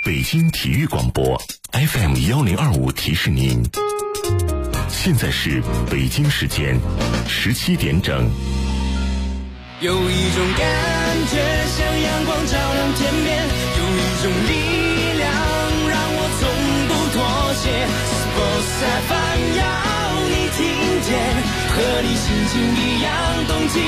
北京体育广播 FM1025提示您，现在是北京时间17点整。 有一种感觉像阳光照亮天边，有一种力量让我从不妥协。Sports FM 要你听见，和你心情一样动起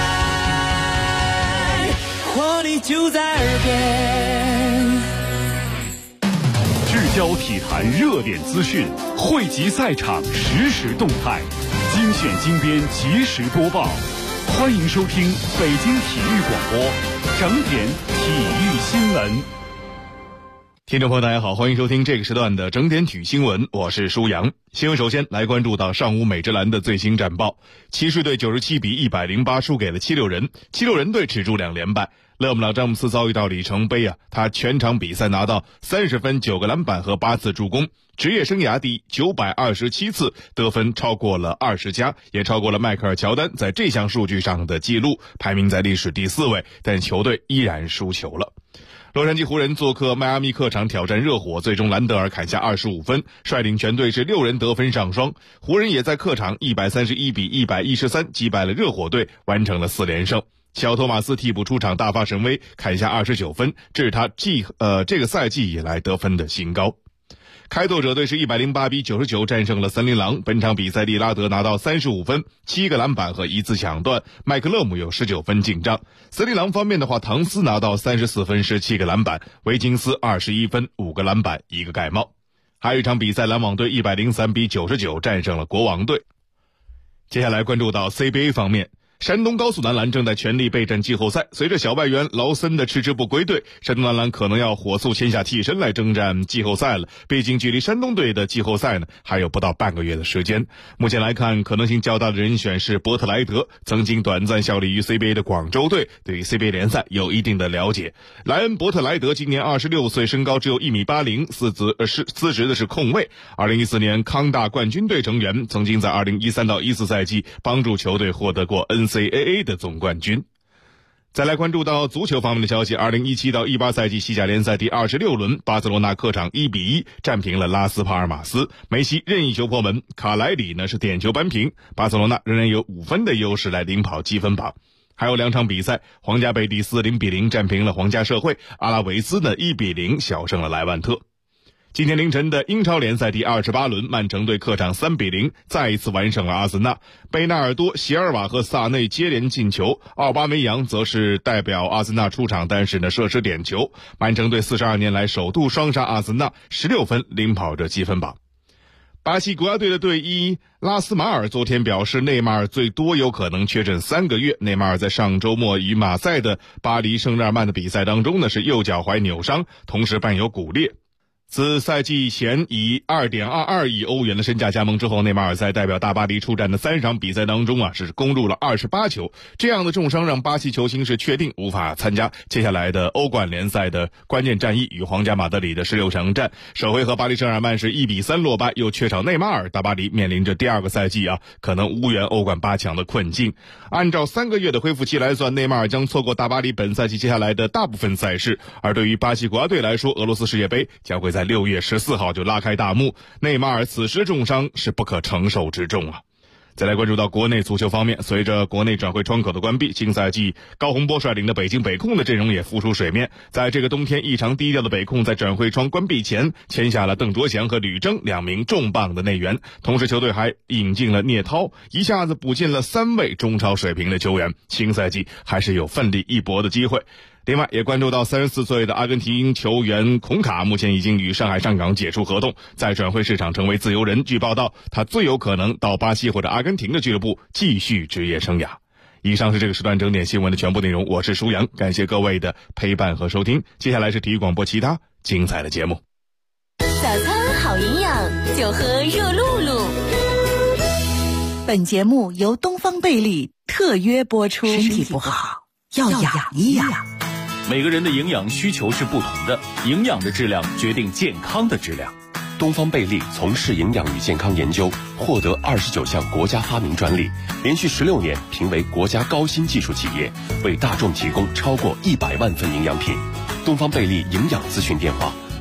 来，活力就在耳边。 聚焦体坛热点资讯，汇集赛场实时动态，精选精编及时播报。欢迎收听北京体育广播整点体育新闻。 听众朋友大家好，欢迎收听这个时段的整点体育新闻，我是舒阳。新闻首先来关注到上午美职篮的最新战报，骑士队97比108输给了76人，76人队止住2连败。勒姆朗詹姆斯遭遇到里程碑他全场比赛拿到30分、9个篮板和8次助攻，职业生涯第927次得分，超过了20加，也超过了迈克尔乔丹在这项数据上的记录，排名在历史第4位，但球队依然输球了。洛杉矶湖人做客迈阿密客场挑战热火，最终兰德尔砍下25分，率领全队是6人得分上双。湖人也在客场131比113击败了热火队，完成了4连胜。小托马斯替补出场大发神威，砍下29分，这是他这个赛季以来得分的新高。开拓者队是108比99战胜了森林狼，本场比赛利拉德拿到35分、7个篮板和1次抢断，麦克勒姆有19分进账。森林狼方面的话，唐斯拿到34分17个篮板，维金斯21分5个篮板1个盖帽。还有一场比赛，篮网队103比99战胜了国王队。接下来关注到 CBA 方面，山东高速男篮正在全力备战季后赛，随着小外援劳森的迟迟不归队，山东男篮可能要火速签下替身来征战季后赛了。毕竟距离山东队的季后赛呢，还有不到半个月的时间。目前来看，可能性较大的人选是伯特莱德，曾经短暂效力于 CBA 的广州队，对于 CBA 联赛有一定的了解。莱恩·伯特莱德今年26岁，身高只有1.80米，司职的是控卫。2014年康大冠军队成员，曾经在2013到14赛季帮助球队获得过NCAA 的总冠军。再来关注到足球方面的消息，2017到18赛季西甲联赛第26轮，巴塞罗那客场1比1战平了拉斯帕尔马斯，梅西任意球破门，卡莱里呢是点球扳平，巴塞罗那仍然有5分的优势来领跑积分榜。还有2场比赛，皇家贝蒂斯0比0战平了皇家社会，阿拉维斯呢1比0小胜了莱万特。今天凌晨的英超联赛第28轮，曼城队客场3比0再一次完胜了阿森纳，贝纳尔多、席尔瓦和萨内接连进球，奥巴梅扬则是代表阿森纳出场，但是呢射失点球。曼城队42年来首度双杀阿森纳，16分领跑着积分榜。巴西国家队的队医拉斯马尔昨天表示，内马尔最多有可能确诊3个月。内马尔在上周末与马赛的巴黎圣日耳曼的比赛当中呢，是右脚踝扭伤，同时伴有骨裂。自赛季前以 2.22 亿欧元的身价加盟之后，内马尔在代表大巴黎出战的3场比赛当中是攻入了28球，这样的重伤让巴西球星是确定无法参加接下来的欧冠联赛的关键战役与皇家马德里的16强战。首回合巴黎圣日耳曼是1比3落败，又缺少内马尔，大巴黎面临着第2个赛季可能无缘欧冠8强的困境。按照3个月的恢复期来算，内马尔将错过大巴黎本赛季接下来的大部分赛事。而对于巴西国家队来说，俄罗斯世界杯将会在6月14号就拉开大幕，内马尔此时重伤是不可承受之重再来关注到国内足球方面，随着国内转会窗口的关闭，新赛季高洪波率领的北京北控的阵容也浮出水面。在这个冬天异常低调的北控，在转会窗关闭前签下了邓卓翔和吕征2名重磅的内援，同时球队还引进了聂涛，一下子补进了3位中超水平的球员，新赛季还是有奋力一搏的机会。另外也关注到34岁的阿根廷球员孔卡，目前已经与上海上港解除合同，在转会市场成为自由人。据报道，他最有可能到巴西或者阿根廷的俱乐部继续职业生涯。以上是这个时段整点新闻的全部内容，我是舒阳，感谢各位的陪伴和收听。接下来是体育广播其他精彩的节目。 早餐好营养，就喝热露露。本节目由东方贝利特约播出。身体不好要养一养。 每个人的营养需求是不同的，营养的质量决定健康的质量。 东方贝利从事营养与健康研究，获得29项国家发明专利，连续16年评为国家高新技术企业，为大众提供超过100万份营养品。东方贝利营养咨询电话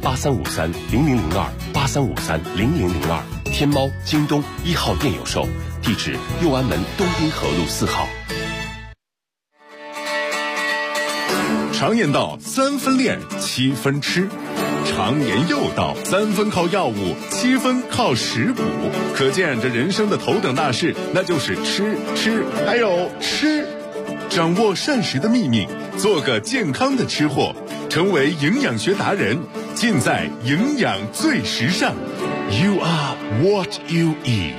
83530002，83530002，天猫、京东1号店有售，地址右安门东滨河路4号。 常言道3分练7分吃，常言又道3分靠药物7分靠食补，可见这人生的头等大事那就是吃还有吃。掌握膳食的秘密，做个健康的吃货，成为营养学达人，尽在营养最时尚。 You are what you eat。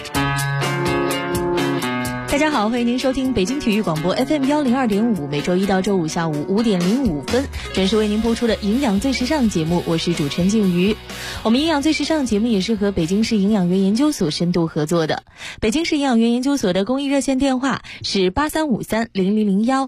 大家好，欢迎您收听北京体育广播 FM 102.5，每周一到周五下午5点05分准时为您播出的营养最时尚节目，我是主持人静瑜。我们营养最时尚节目也是和北京市营养院研究所深度合作的。北京市营养院研究所的公益热线电话是83530001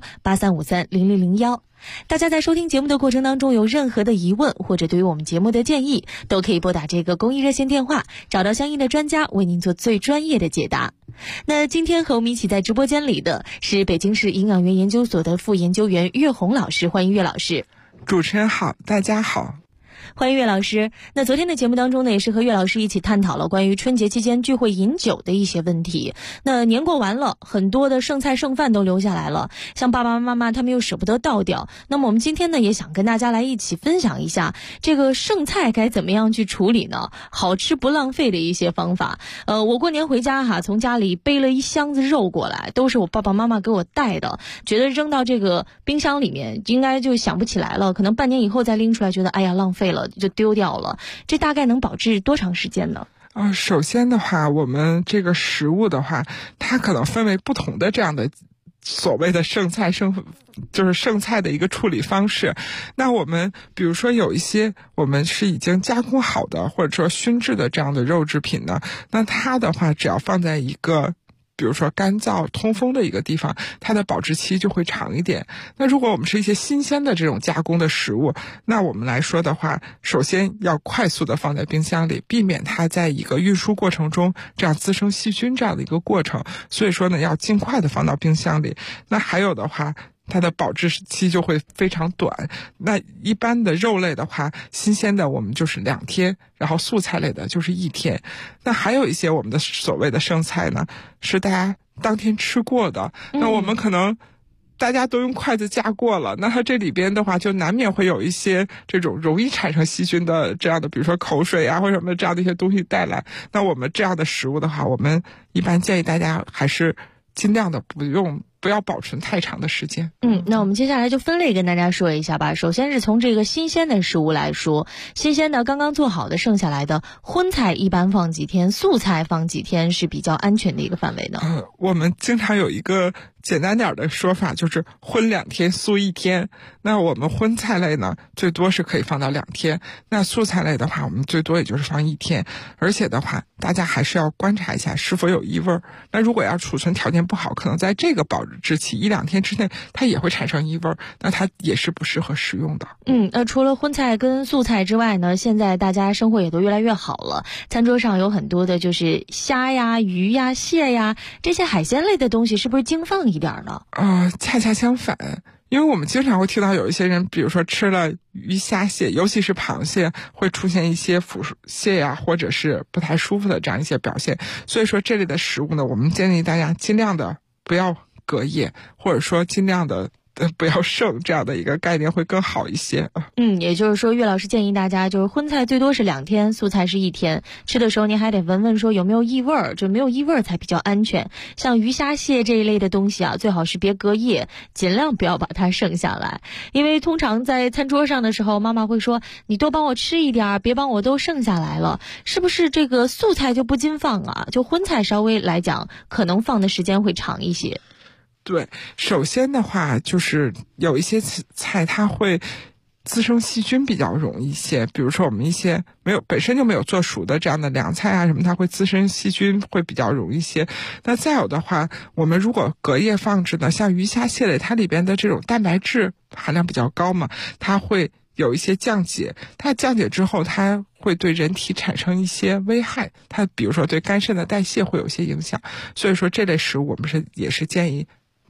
83530001。大家在收听节目的过程当中有任何的疑问或者对于我们节目的建议，都可以拨打这个公益热线电话，找到相应的专家为您做最专业的解答。那今天和我们一起在直播间里的是北京市营养院研究所的副研究员岳红老师，欢迎岳老师。 主持人好，大家好。 欢迎岳老师。那昨天的节目当中呢，也是和岳老师一起探讨了关于春节期间聚会饮酒的一些问题。那年过完了，很多的剩菜剩饭都留下来了，像爸爸妈妈他们又舍不得倒掉。那么我们今天呢，也想跟大家来一起分享一下这个剩菜该怎么样去处理呢？好吃不浪费的一些方法。我过年回家从家里背了一箱子肉过来，都是我爸爸妈妈给我带的，觉得扔到这个冰箱里面应该就想不起来了，可能半年以后再拎出来，觉得哎呀浪费了，就丢掉了。这大概能保质多长时间呢？ 首先的话，我们这个食物的话，它可能分为不同的这样的所谓的剩菜就是剩菜的一个处理方式。那我们比如说有一些我们是已经加工好的或者说熏制的这样的肉制品呢，那它的话只要放在一个比如说干燥通风的一个地方，它的保质期就会长一点。那如果我们是一些新鲜的这种加工的食物，那我们来说的话，首先要快速的放在冰箱里，避免它在一个运输过程中这样滋生细菌这样的一个过程，所以说呢要尽快的放到冰箱里。那还有的话，它的保质期就会非常短。那一般的肉类的话，新鲜的我们就是2天，然后素菜类的就是1天。那还有一些我们的所谓的剩菜呢，是大家当天吃过的，那我们可能大家都用筷子夹过了，那它这里边的话就难免会有一些这种容易产生细菌的这样的，比如说口水啊或者什么这样的一些东西带来。那我们这样的食物的话，我们一般建议大家还是尽量的不要保存太长的时间。 那我们接下来就分类跟大家说一下吧。首先是从这个新鲜的食物来说，新鲜的刚刚做好的剩下来的荤菜一般放几天，素菜放几天是比较安全的一个范围呢？ 我们经常有一个简单点的说法，就是荤2天素1天。那我们荤菜类呢，最多是可以放到2天，那素菜类的话，我们最多也就是放1天。而且的话，大家还是要观察一下是否有异味。那如果要储存条件不好，可能在这个保质期1-2天之内，它也会产生异味，那它也是不适合食用的。 除了荤菜跟素菜之外呢，现在大家生活也都越来越好了，餐桌上有很多的就是虾呀、鱼呀、蟹呀，这些海鲜类的东西是不是精放一点呢？ 恰恰相反。因为我们经常会听到有一些人，比如说吃了鱼虾蟹，尤其是螃蟹，会出现一些腹泻呀，或者是不太舒服的这样一些表现。所以说这类的食物呢，我们建议大家尽量的不要隔夜，或者说尽量的不要剩，这样的一个概念会更好一些。 也就是说岳老师建议大家就是荤菜最多是2天，素菜是1天，吃的时候您还得闻闻说有没有异味，就没有异味才比较安全。像鱼虾蟹这一类的东西最好是别隔夜，尽量不要把它剩下来。因为通常在餐桌上的时候，妈妈会说你多帮我吃一点，别帮我都剩下来了。是不是这个素菜就不禁放啊？就荤菜稍微来讲可能放的时间会长一些。 对，首先的话就是有一些菜它会滋生细菌比较容易一些，比如说我们一些本身就没有做熟的这样的凉菜什么，它会滋生细菌会比较容易一些。那再有的话，我们如果隔夜放置呢，像鱼虾蟹类，它里边的这种蛋白质含量比较高嘛，它会有一些降解，它降解之后它会对人体产生一些危害，它比如说对肝肾的代谢会有一些影响。所以说这类食物我们也是建议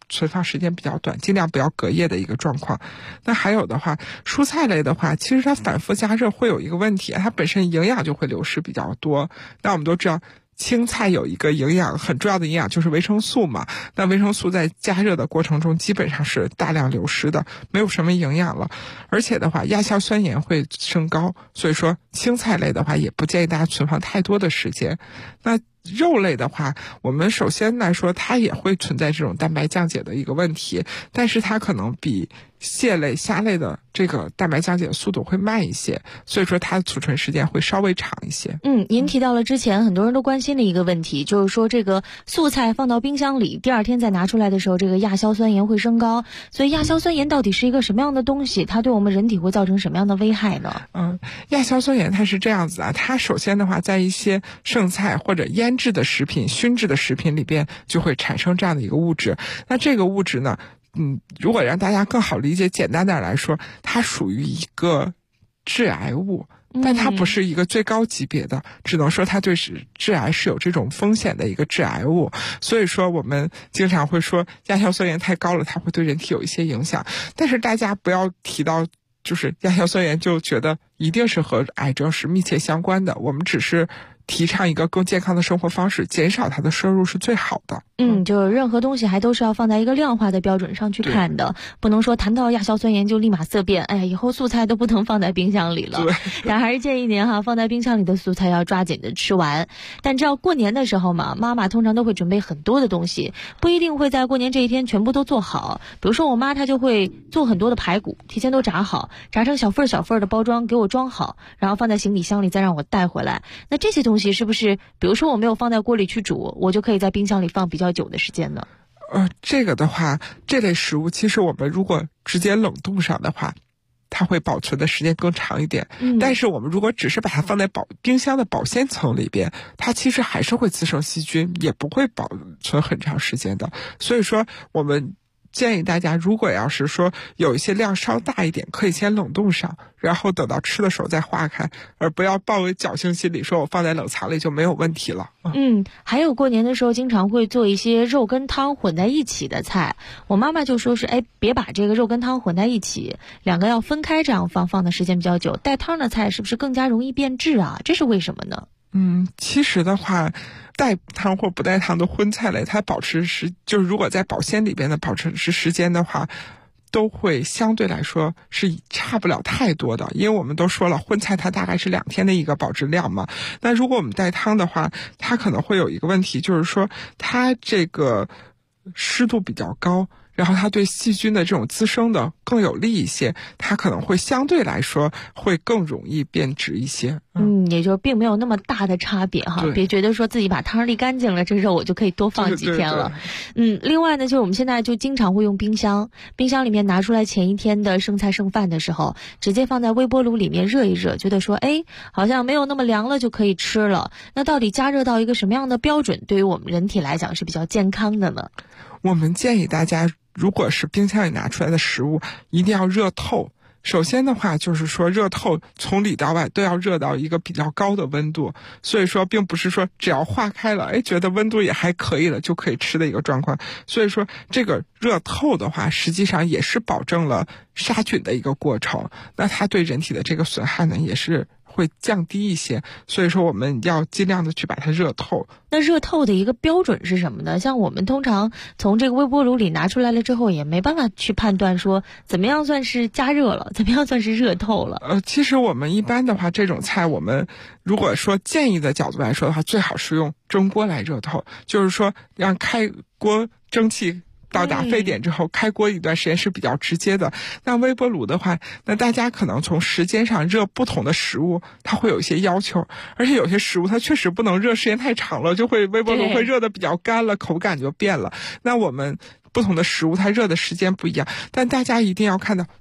存放时间比较短，尽量不要隔夜的一个状况。那还有的话，蔬菜类的话，其实它反复加热会有一个问题，它本身营养就会流失比较多。那我们都知道青菜有一个营养很重要的营养就是维生素嘛，那维生素在加热的过程中基本上是大量流失的，没有什么营养了。而且的话亚硝酸盐会升高，所以说青菜类的话也不建议大家存放太多的时间。那肉类的话，我们首先来说它也会存在这种蛋白降解的一个问题，但是它可能比蟹类虾类的这个蛋白降解的速度会慢一些，所以说它的储存时间会稍微长一些。 您提到了之前很多人都关心的一个问题，就是说这个素菜放到冰箱里，第二天再拿出来的时候，这个亚硝酸盐会升高。所以亚硝酸盐到底是一个什么样的东西？它对我们人体会造成什么样的危害呢？ 亚硝酸盐它是这样子啊，它首先的话在一些剩菜或者腌制的食品、熏制的食品里边就会产生这样的一个物质。那这个物质呢，如果让大家更好理解，简单点来说，它属于一个致癌物，但它不是一个最高级别的，只能说它对致癌是有这种风险的一个致癌物。所以说我们经常会说亚硝酸盐太高了，它会对人体有一些影响。但是大家不要提到就是亚硝酸盐就觉得一定是和癌症是密切相关的，我们只是提倡一个更健康的生活方式，减少它的摄入是最好的。 就是任何东西还都是要放在一个量化的标准上去看的，不能说谈到亚硝酸盐就立马色变，以后素菜都不能放在冰箱里了。但还是建议您放在冰箱里的素菜要抓紧的吃完。但知道过年的时候嘛，妈妈通常都会准备很多的东西，不一定会在过年这一天全部都做好。比如说我妈她就会做很多的排骨，提前都炸好，炸成小份小份的包装给我装好，然后放在行李箱里再让我带回来。那这些东西是不是比如说我没有放在锅里去煮，我就可以在冰箱里放比较久的时间呢？ 这个的话，这类食物其实我们如果直接冷冻上的话，它会保存的时间更长一点。但是我们如果只是把它放在冰箱的保鲜层里边，它其实还是会滋生细菌，也不会保存很长时间的。所以说我们建议大家，如果要是说有一些量稍大一点，可以先冷冻上，然后等到吃的时候再化开，而不要抱有侥幸心理说我放在冷藏里就没有问题了。 还有过年的时候经常会做一些肉跟汤混在一起的菜，我妈妈就说是别把这个肉跟汤混在一起，两个要分开这样放的时间比较久，带汤的菜是不是更加容易变质啊？这是为什么呢？ 其实的话，带汤或不带汤的荤菜类，它保持就是如果在保鲜里边的保持时间的话，都会相对来说是差不了太多的。因为我们都说了，荤菜它大概是2天的一个保质量嘛。那如果我们带汤的话，它可能会有一个问题，就是说它这个湿度比较高，然后它对细菌的这种滋生的更有利一些，它可能会相对来说会更容易变质一些。 也就并没有那么大的差别哈，别觉得说自己把汤沥干净了，这肉我就可以多放几天了。另外呢，就是我们现在就经常会用冰箱里面拿出来前一天的剩菜剩饭的时候，直接放在微波炉里面热一热，觉得说好像没有那么凉了就可以吃了。那到底加热到一个什么样的标准，对于我们人体来讲是比较健康的呢？ 我们建议大家，如果是冰箱里拿出来的食物，一定要热透。首先的话就是说热透，从里到外都要热到一个比较高的温度，所以说并不是说只要化开了觉得温度也还可以了就可以吃的一个状况。所以说这个热透的话实际上也是保证了杀菌的一个过程，那它对人体的这个损害呢也是会降低一些，所以说我们要尽量的去把它热透。 那热透的一个标准是什么呢？像我们通常从这个微波炉里拿出来了之后，也没办法去判断说怎么样算是加热了，怎么样算是热透了。 其实我们一般的话，这种菜我们如果说建议的角度来说的话，最好是用蒸锅来热透，就是说让开锅蒸汽到达沸点之后，开锅一段时间是比较直接的。那微波炉的话，那大家可能从时间上热不同的食物，它会有一些要求，而且有些食物它确实不能热时间太长了，就会微波炉会热得比较干了，口感就变了。那我们不同的食物它热的时间不一样，但大家一定要看到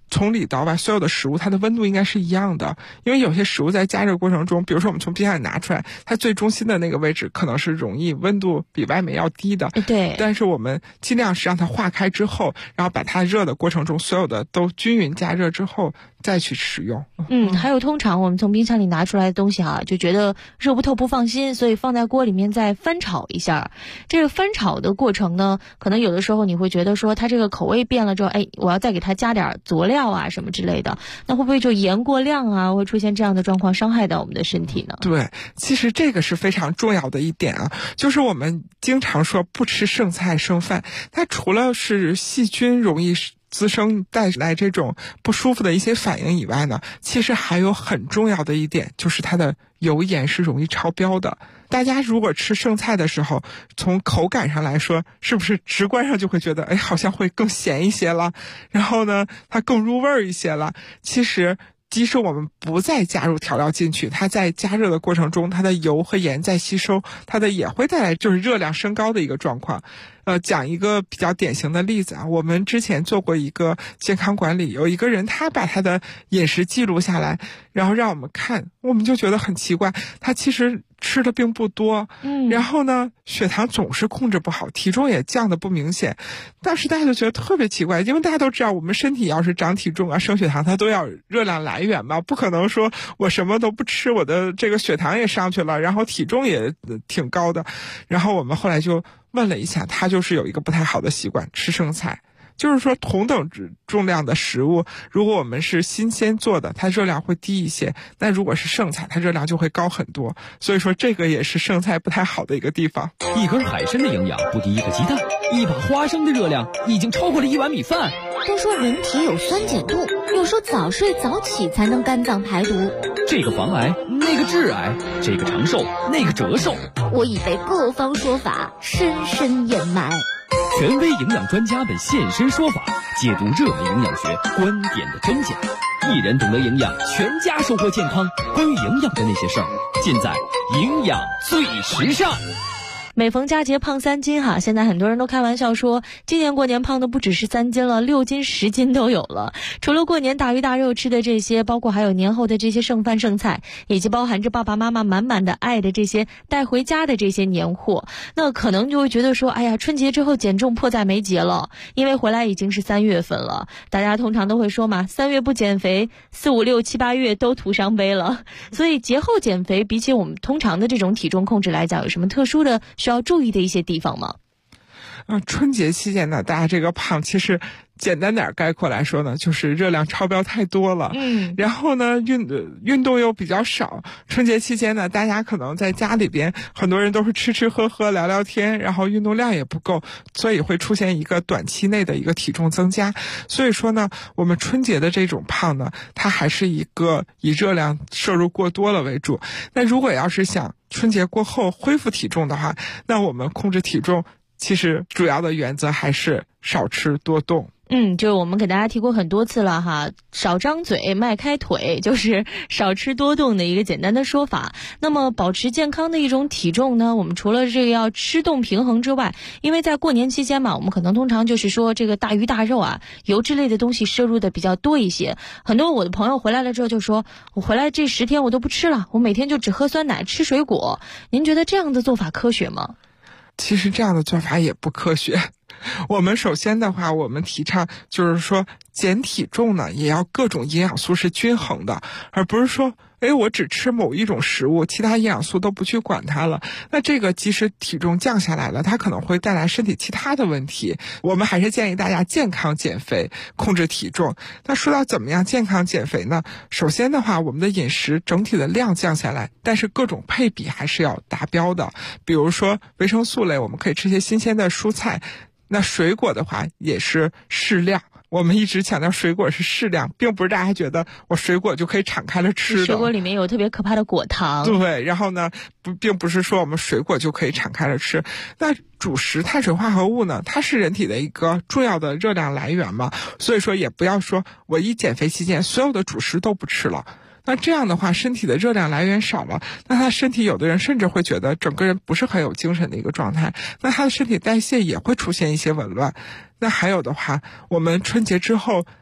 从里到外所有的食物它的温度应该是一样的，因为有些食物在加热过程中，比如说我们从冰箱里拿出来，它最中心的那个位置可能是容易温度比外面要低的， 对， 但是我们尽量是让它化开之后，然后把它热的过程中所有的都均匀加热之后再去食用。 还有通常我们从冰箱里拿出来的东西就觉得热不透不放心，所以放在锅里面再翻炒一下。这个翻炒的过程呢，可能有的时候你会觉得说它这个口味变了之后，我要再给它加点佐料什么之类的，那会不会就盐过量会出现这样的状况，伤害到我们的身体呢？ 对，其实这个是非常重要的一点就是我们经常说不吃剩菜剩饭，它除了是细菌容易滋生带来这种不舒服的一些反应以外呢，其实还有很重要的一点，就是它的油盐是容易超标的。大家如果吃剩菜的时候，从口感上来说，是不是直观上就会觉得好像会更咸一些了，然后呢它更入味儿一些了。其实即使我们不再加入调料进去，它在加热的过程中，它的油和盐在吸收，它的也会带来就是热量升高的一个状况。讲一个比较典型的例子我们之前做过一个健康管理，有一个人他把他的饮食记录下来，然后让我们看，我们就觉得很奇怪，他其实吃的并不多，然后呢血糖总是控制不好，体重也降得不明显。但是大家就觉得特别奇怪，因为大家都知道我们身体要是长体重升血糖，它都要热量来源嘛，不可能说我什么都不吃，我的这个血糖也上去了，然后体重也挺高的。然后我们后来就问了一下，他就是有一个不太好的习惯，吃剩菜。就是说同等重量的食物，如果我们是新鲜做的，它热量会低一些，那如果是剩菜，它热量就会高很多。所以说这个也是剩菜不太好的一个地方。 一根海参的营养不敌一个鸡蛋，一把花生的热量已经超过了1碗米饭。 都说人体有酸碱度，有说早睡早起才能肝脏排毒， 这个防癌，那个致癌，这个长寿，那个折寿， 我已被各方说法深深掩埋。 权威营养专家们现身说法，解读热门营养学观点的真假。一人懂得营养，全家收获健康。关于营养的那些事儿，尽在营养最时尚。 每逢佳节胖3斤现在很多人都开玩笑说，今年过年胖的不只是3斤了，6斤10斤都有了。除了过年大鱼大肉吃的这些，包括还有年后的这些剩饭剩菜，以及包含着爸爸妈妈满满的爱的这些带回家的这些年货。那可能就会觉得说，春节之后减重迫在眉睫了，因为回来已经是3月份了。大家通常都会说嘛，3月不减肥，4、5、6、7、8月都徒伤悲了。所以节后减肥比起我们通常的这种体重控制来讲，有什么特殊的需要注意的一些地方吗？ 春节期间呢，大家这个胖其实简单点概括来说呢，就是热量超标太多了。然后呢运动又比较少。春节期间呢，大家可能在家里边很多人都是吃吃喝喝聊聊天，然后运动量也不够，所以会出现一个短期内的一个体重增加。所以说呢，我们春节的这种胖呢，它还是一个以热量摄入过多了为主。那如果要是想春节过后恢复体重的话，那我们控制体重其实主要的原则还是少吃多动。 就是我们给大家提过很多次了少张嘴迈开腿，就是少吃多动的一个简单的说法。那么保持健康的一种体重呢，我们除了这个要吃动平衡之外，因为在过年期间嘛，我们可能通常就是说这个大鱼大肉油脂类的东西摄入的比较多一些。很多我的朋友回来了之后就说，我回来这10天我都不吃了，我每天就只喝酸奶吃水果。您觉得这样的做法科学吗？ 其实这样的做法也不科学。我们首先的话，我们提倡就是说减体重呢，也要各种营养素是均衡的，而不是说我只吃某一种食物，其他营养素都不去管它了。那这个即使体重降下来了，它可能会带来身体其他的问题。我们还是建议大家健康减肥，控制体重。那说到怎么样健康减肥呢？首先的话，我们的饮食整体的量降下来，但是各种配比还是要达标的。比如说维生素类，我们可以吃些新鲜的蔬菜。那水果的话也是适量，我们一直强调水果是适量，并不是大家觉得我水果就可以敞开了吃的。 水果里面有特别可怕的果糖。 对，然后呢并不是说我们水果就可以敞开了吃。那主食碳水化合物呢，它是人体的一个重要的热量来源嘛，所以说也不要说我一减肥期间所有的主食都不吃了。那这样的话，身体的热量来源少了，那他身体有的人甚至会觉得整个人不是很有精神的一个状态，那他的身体代谢也会出现一些紊乱。那还有的话，我们春节之后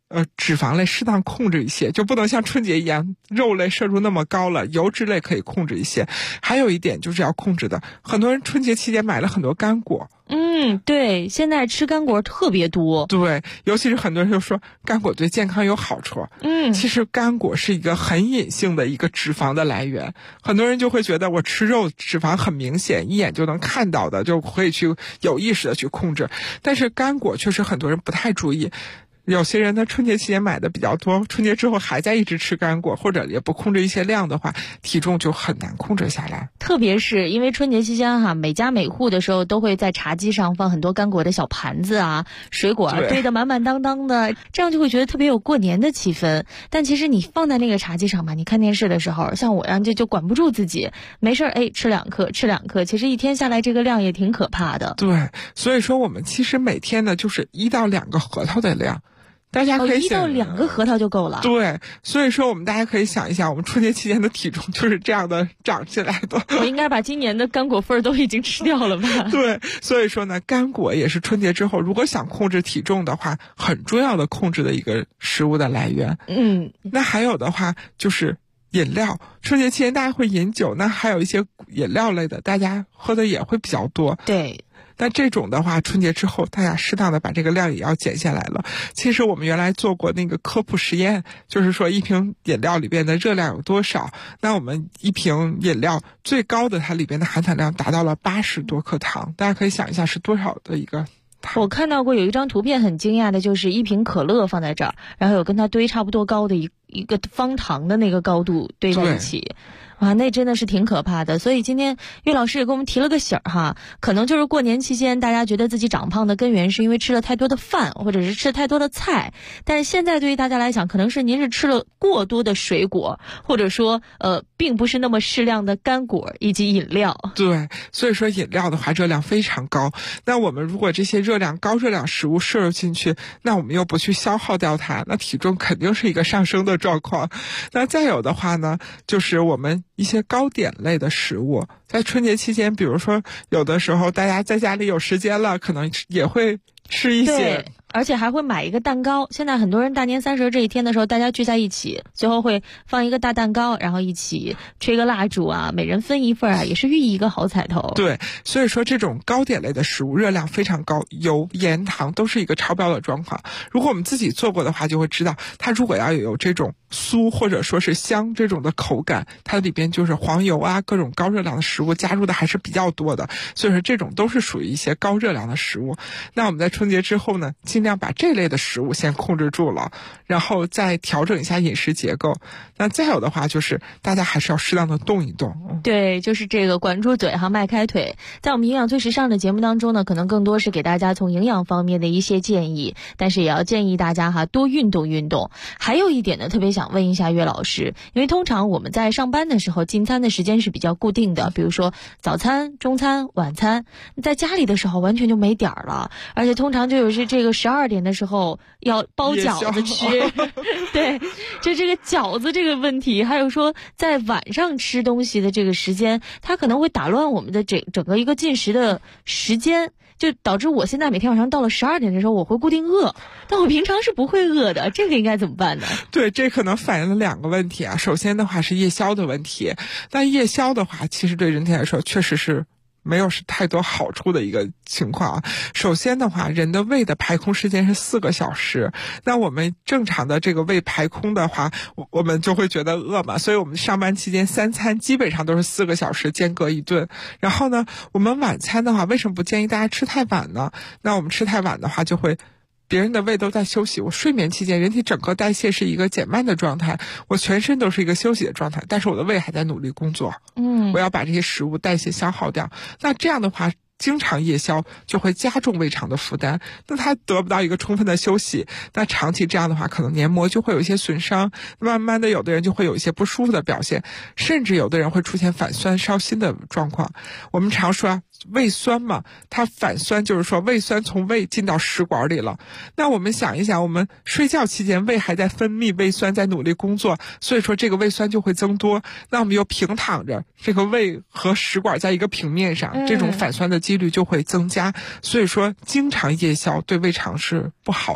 脂肪类适当控制一些，就不能像春节一样肉类摄入那么高了，油脂类可以控制一些。还有一点就是要控制的，很多人春节期间买了很多干果。 对，现在吃干果特别多。 对，尤其是很多人就说干果对健康有好处。其实干果是一个很隐性的一个脂肪的来源，很多人就会觉得我吃肉脂肪很明显，一眼就能看到的，就可以去有意识的去控制。但是干果确实很多人不太注意。有些人呢，春节期间买的比较多，春节之后还在一直吃干果，或者也不控制一些量的话，体重就很难控制下来。 特别是因为春节期间每家每户的时候都会在茶几上放很多干果的小盘子啊，水果堆得满满当当的，这样就会觉得特别有过年的气氛。但其实你放在那个茶几上你看电视的时候，像我就管不住自己，没事吃2克，其实一天下来这个量也挺可怕的。 对，所以说我们其实每天呢就是1到2个核桃的量。大家可以 1到2个核桃就够了。 对，所以说我们大家可以想一想，我们春节期间的体重就是这样的长起来的。 我应该把今年的干果份都已经吃掉了吧？ 对，所以说呢，干果也是春节之后如果想控制体重的话，很重要的控制的一个食物的来源。那还有的话就是饮料，春节期间大家会饮酒，那还有一些饮料类的，大家喝的也会比较多。 对。 但这种的话，春节之后大家适当的把这个量也要减下来了。其实我们原来做过那个科普实验，就是说一瓶饮料里边的热量有多少，那我们一瓶饮料最高的它里边的含糖量达到了80多克糖，大家可以想一下是多少的一个糖。 我看到过有一张图片很惊讶的，就是一瓶可乐放在这儿，然后有跟它堆差不多高的一个方糖的那个高度堆在一起。那真的是挺可怕的。所以今天岳老师也给我们提了个醒可能就是过年期间大家觉得自己长胖的根源是因为吃了太多的饭，或者是吃了太多的菜，但是现在对于大家来讲，可能是您是吃了过多的水果，或者说并不是那么适量的干果以及饮料。 对，所以说饮料的话热量非常高，那我们如果这些高热量食物摄入进去，那我们又不去消耗掉它，那体重肯定是一个上升的状况。那再有的话呢，就是我们一些糕点类的食物，在春节期间，比如说有的时候大家在家里有时间了，可能也会吃一些。 对，而且还会买一个蛋糕。现在很多人大年30这一天的时候，大家聚在一起，最后会放一个大蛋糕，然后一起吹个蜡烛每人分一份也是寓意一个好彩头。 对，所以说这种糕点类的食物热量非常高，油、盐、糖都是一个超标的状况。如果我们自己做过的话，就会知道，它如果要有这种酥或者说是香这种的口感，它里边就是黄油各种高热量的食物加入的还是比较多的，所以说这种都是属于一些高热量的食物。那我们在春节之后呢，尽量把这类的食物先控制住了，然后再调整一下饮食结构。那再有的话就是大家还是要适当的动一动。 对，就是这个管住嘴迈开腿。在我们营养最时尚的节目当中呢，可能更多是给大家从营养方面的一些建议，但是也要建议大家多运动运动。还有一点呢，特别想问一下岳老师，因为通常我们在上班的时候进餐的时间是比较固定的，比如说早餐、中餐、晚餐，在家里的时候完全就没点儿了，而且通常就有这个12点的时候要包饺子吃。对，就这个饺子这个问题，还有说在晚上吃东西的这个时间，它可能会打乱我们的整个一个进食的时间，就导致我现在每天晚上到了12点的时候，我会固定饿，但我平常是不会饿的，这个应该怎么办呢？ 对，这可能反映了2个问题首先的话是夜宵的问题，但夜宵的话其实对人体来说确实是没有太多好处的一个情况首先的话，人的胃的排空时间是4个小时，那我们正常的这个胃排空的话，我们就会觉得饿嘛，所以我们上班期间3餐基本上都是4个小时间隔一顿。然后呢，我们晚餐的话，为什么不建议大家吃太晚呢？那我们吃太晚的话，就会别人的胃都在休息，我睡眠期间人体整个代谢是一个减慢的状态，我全身都是一个休息的状态，但是我的胃还在努力工作，我要把这些食物代谢消耗掉。那这样的话经常夜宵就会加重胃肠的负担，那它得不到一个充分的休息，那长期这样的话可能黏膜就会有一些损伤，慢慢的有的人就会有一些不舒服的表现，甚至有的人会出现反酸烧心的状况。我们常说胃酸嘛，它反酸就是说胃酸从胃进到食管里了。那我们想一想，我们睡觉期间胃还在分泌胃酸，在努力工作，所以说这个胃酸就会增多。那我们又平躺着，这个胃和食管在一个平面上，这种反酸的几率就会增加。所以说经常夜宵对胃肠是不好的。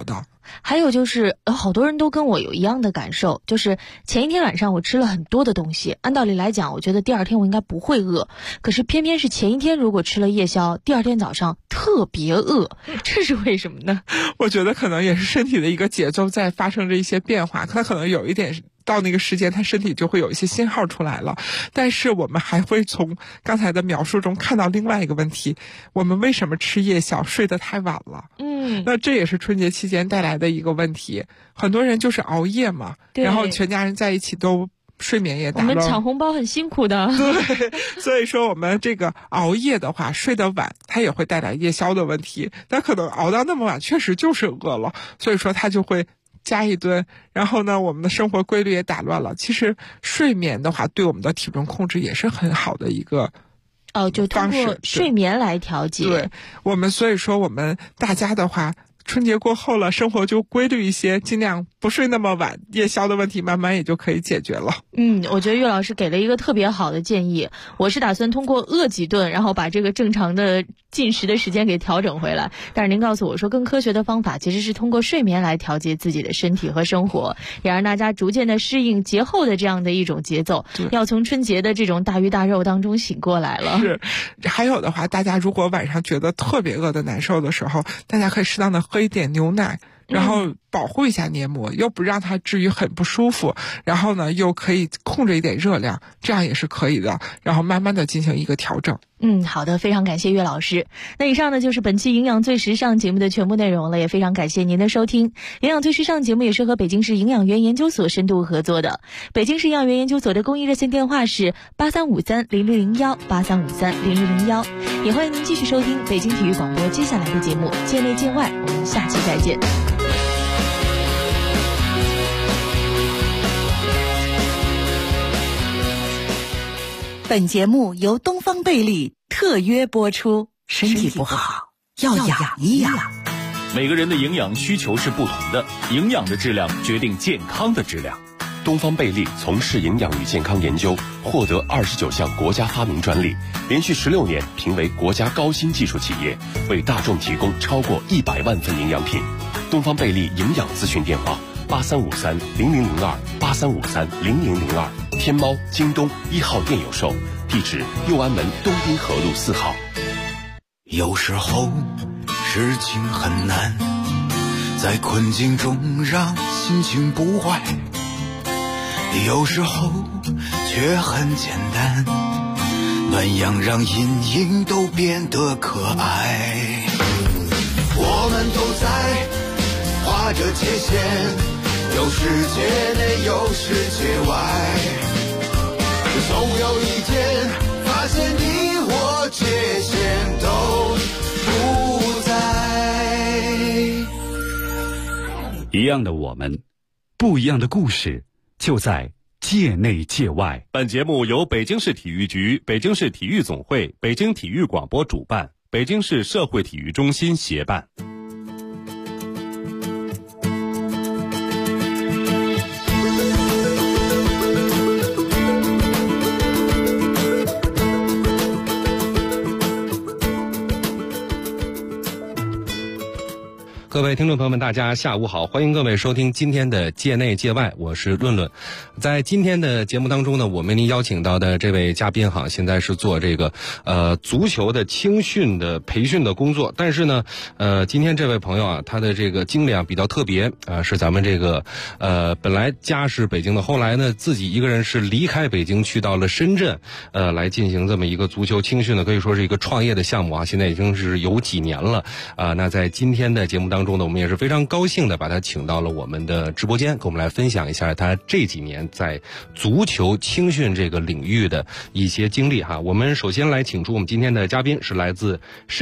还有就是好多人都跟我有一样的感受，就是前一天晚上我吃了很多的东西，按道理来讲我觉得第二天我应该不会饿，可是偏偏是前一天如果吃了夜宵，第二天早上特别饿，这是为什么呢？ 我觉得可能也是身体的一个节奏在发生着一些变化，它可能有一点到那个时间，它身体就会有一些信号出来了。但是我们还会从刚才的描述中看到另外一个问题，我们为什么吃夜宵睡得太晚了？那这也是春节期间带来的一个问题，很多人就是熬夜嘛，然后全家人在一起都睡眠也打乱， 我们抢红包很辛苦的。 对，所以说我们这个熬夜的话，睡得晚，它也会带来夜宵的问题。但可能熬到那么晚，确实就是饿了，所以说它就会加一顿，然后呢，我们的生活规律也打乱了。其实睡眠的话，对我们的体重控制也是很好的一个就通过睡眠来调节。 对，我们所以说我们大家的话，春节过后了，生活就规律一些，尽量不睡那么晚，夜宵的问题慢慢也就可以解决了。 我觉得岳老师给了一个特别好的建议，我是打算通过饿几顿，然后把这个正常的进食的时间给调整回来。但是您告诉我说，更科学的方法其实是通过睡眠来调节自己的身体和生活，也让大家逐渐的适应节后的这样的一种节奏，要从春节的这种大鱼大肉当中醒过来了。 是，还有的话，大家如果晚上觉得特别饿的难受的时候，大家可以适当的喝一点牛奶，然后保护一下黏膜，又不让它至于很不舒服，然后呢又可以控制一点热量，这样也是可以的，然后慢慢的进行一个调整。 好的，非常感谢岳老师。那以上呢就是本期营养最时尚节目的全部内容了，也非常感谢您的收听。营养最时尚节目也是和北京市营养园研究所深度合作的。北京市营养园研究所的公益热线电话是83530001 83530001，也欢迎您继续收听北京体育广播接下来的节目，界内界外，我们下期再见。 本节目由东方贝利特约播出，身体不好要养一养。 每个人的营养需求是不同的，营养的质量决定健康的质量。 东方贝利从事营养与健康研究，获得29项国家发明专利，连续16年评为国家高新技术企业，为大众提供超过100万份营养品。东方贝利营养咨询电话83530002 83530002，天猫、京东1号店有售，地址右安门东滨河路4号。 有时候事情很难，在困境中让心情不坏，有时候却很简单，暖阳让阴影都变得可爱。我们都在画着界限，有世界内有世界外，总有一天发现你我界限都不在。 一样的我们，不一样的故事，就在界内界外。 本节目由北京市体育局、北京市体育总会、北京体育广播主办，北京市社会体育中心协办。 各位听众朋友们，大家下午好，欢迎各位收听今天的界内界外，我是论论。在今天的节目当中呢，我为您邀请到的这位嘉宾现在是做这个足球的青训的培训的工作，但是呢今天这位朋友他的这个经历比较特别是咱们这个本来家是北京的，后来呢自己一个人是离开北京去到了深圳来进行这么一个足球青训的，可以说是一个创业的项目现在已经是有几年了那在今天的节目当中呢，我们也是非常高兴的把他请到了我们的直播间，跟我们来分享一下他这几年在足球青训这个领域的一些经历我们首先来请出我们今天的嘉宾，是来自